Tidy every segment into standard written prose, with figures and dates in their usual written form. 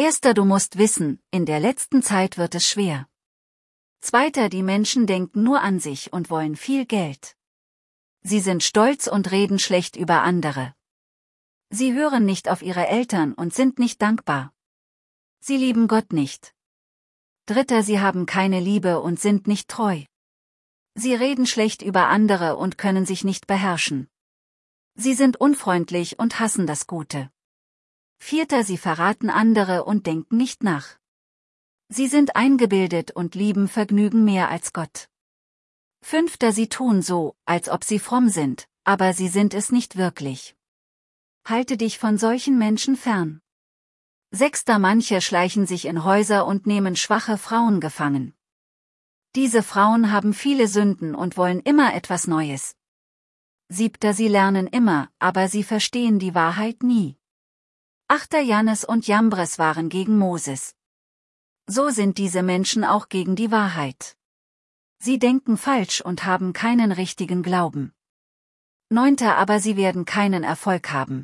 Erster, du musst wissen, in der letzten Zeit wird es schwer. Zweiter, die Menschen denken nur an sich und wollen viel Geld. Sie sind stolz und reden schlecht über andere. Sie hören nicht auf ihre Eltern und sind nicht dankbar. Sie lieben Gott nicht. Dritter, sie haben keine Liebe und sind nicht treu. Sie reden schlecht über andere und können sich nicht beherrschen. Sie sind unfreundlich und hassen das Gute. Vierter, sie verraten andere und denken nicht nach. Sie sind eingebildet und lieben Vergnügen mehr als Gott. Fünfter, sie tun so, als ob sie fromm sind, aber sie sind es nicht wirklich. Halte dich von solchen Menschen fern. Sechster, manche schleichen sich in Häuser und nehmen schwache Frauen gefangen. Diese Frauen haben viele Sünden und wollen immer etwas Neues. Siebter, sie lernen immer, aber sie verstehen die Wahrheit nie. Achter, Jannes und Jambres waren gegen Moses. So sind diese Menschen auch gegen die Wahrheit. Sie denken falsch und haben keinen richtigen Glauben. Neunter, aber sie werden keinen Erfolg haben.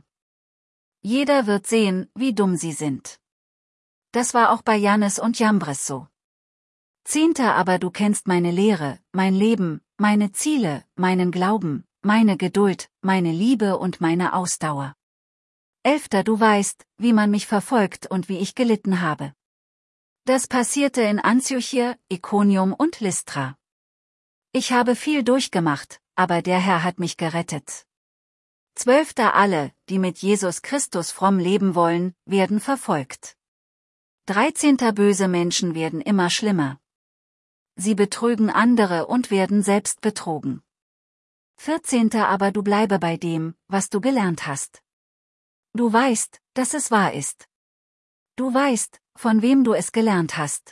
Jeder wird sehen, wie dumm sie sind. Das war auch bei Jannes und Jambres so. Zehnter, aber du kennst meine Lehre, mein Leben, meine Ziele, meinen Glauben, meine Geduld, meine Liebe und meine Ausdauer. Elfter, du weißt, wie man mich verfolgt und wie ich gelitten habe. Das passierte in Antiochia, Ikonium und Lystra. Ich habe viel durchgemacht, aber der Herr hat mich gerettet. Zwölfter, alle, die mit Jesus Christus fromm leben wollen, werden verfolgt. 13. Böse Menschen werden immer schlimmer. Sie betrügen andere und werden selbst betrogen. 14. aber du bleibe bei dem, was du gelernt hast. Du weißt, dass es wahr ist. Du weißt, von wem du es gelernt hast.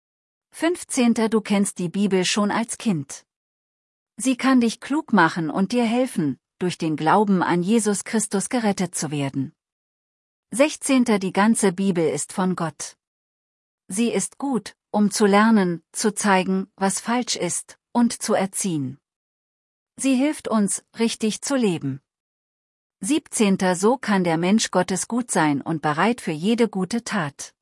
15. du kennst die Bibel schon als Kind. Sie kann dich klug machen und dir helfen, durch den Glauben an Jesus Christus gerettet zu werden. 16. die ganze Bibel ist von Gott. Sie ist gut, um zu lernen, zu zeigen, was falsch ist, und zu erziehen. Sie hilft uns, richtig zu leben. 17. so kann der Mensch Gottes gut sein und bereit für jede gute Tat.